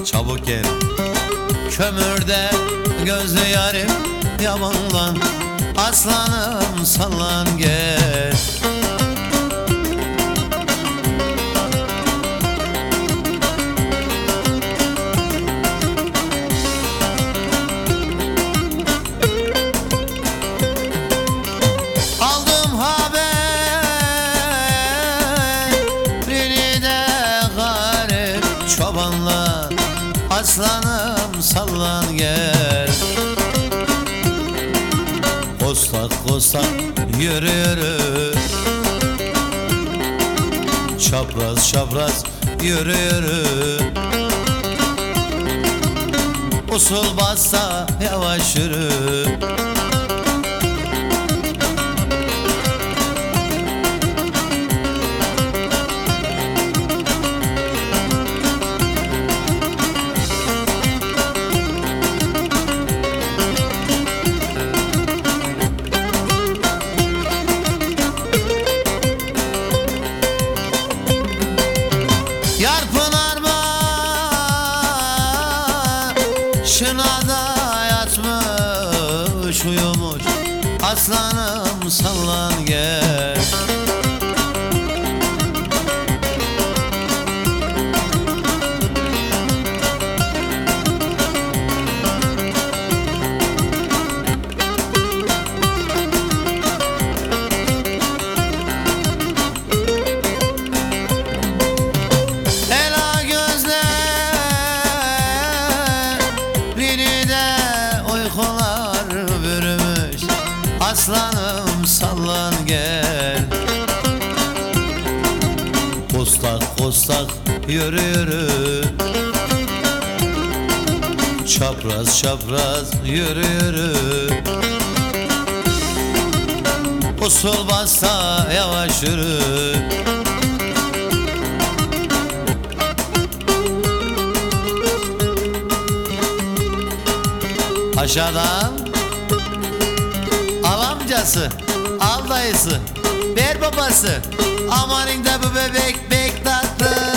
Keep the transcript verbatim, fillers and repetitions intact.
çabuk gel. Kömürde gözlü yarim yamanlan, aslanım sallan gel. Aldım haberini de garip çobanlar, aslanım sallan gel. Kostak kostak yürü yürü, çapraz çapraz yürü yürü. Usul bassa yavaş yürü. Yar pınar başına da yatmış uyumuş, aslanım sallan gel. Aslanım sallan gel. Kostak kostak yürü yürü, çapraz çapraz yürü yürü. Usul bassa yavaş yürü. Aşağıdan al amcası, al dayısı, ver babası. Amanın da bu bebek bek tatlı.